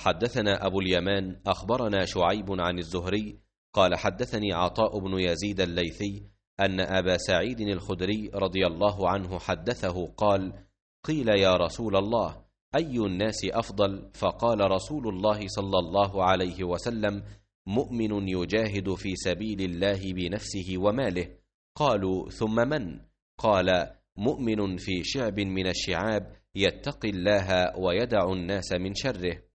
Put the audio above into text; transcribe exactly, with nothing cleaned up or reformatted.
حدثنا أبو اليمان أخبرنا شعيب عن الزهري قال حدثني عطاء بن يزيد الليثي أن أبا سعيد الخدري رضي الله عنه حدثه قال: قيل يا رسول الله أي الناس أفضل؟ فقال رسول الله صلى الله عليه وسلم: مؤمن يجاهد في سبيل الله بنفسه وماله. قالوا: ثم من؟ قال: مؤمن في شعب من الشعاب يتقي الله ويدع الناس من شره.